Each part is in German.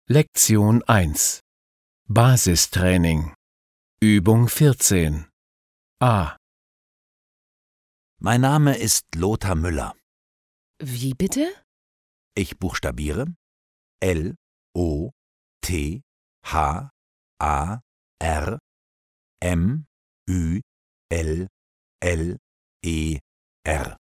Lektion 1 Basistraining Übung 14 A. Mein Name ist Lothar Müller. Wie bitte? Ich buchstabiere L-O-T-H-A-R-M-Ü-L-L-E-R.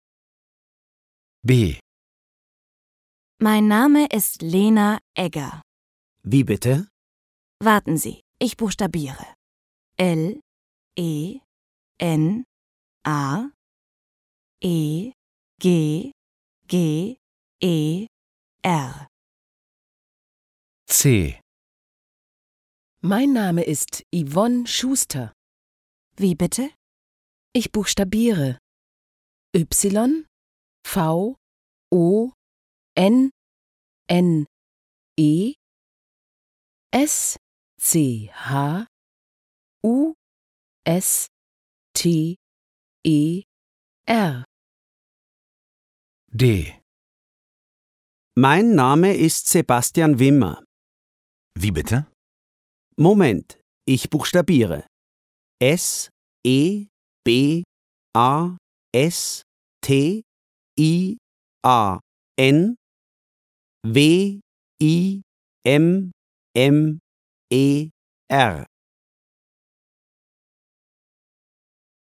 B. Mein Name ist Lena Egger. Wie bitte? Warten Sie, ich buchstabiere. L-E-N-A-E-G-G-E-R. C. Mein Name ist Yvonne Schuster. Wie bitte? Ich buchstabiere YVONNE-SCHUSTER. D. Mein Name ist Sebastian Wimmer. Wie bitte? Moment, ich buchstabiere. S-E-B-A-S-T-I-A-N-W-I-M-M-E-R.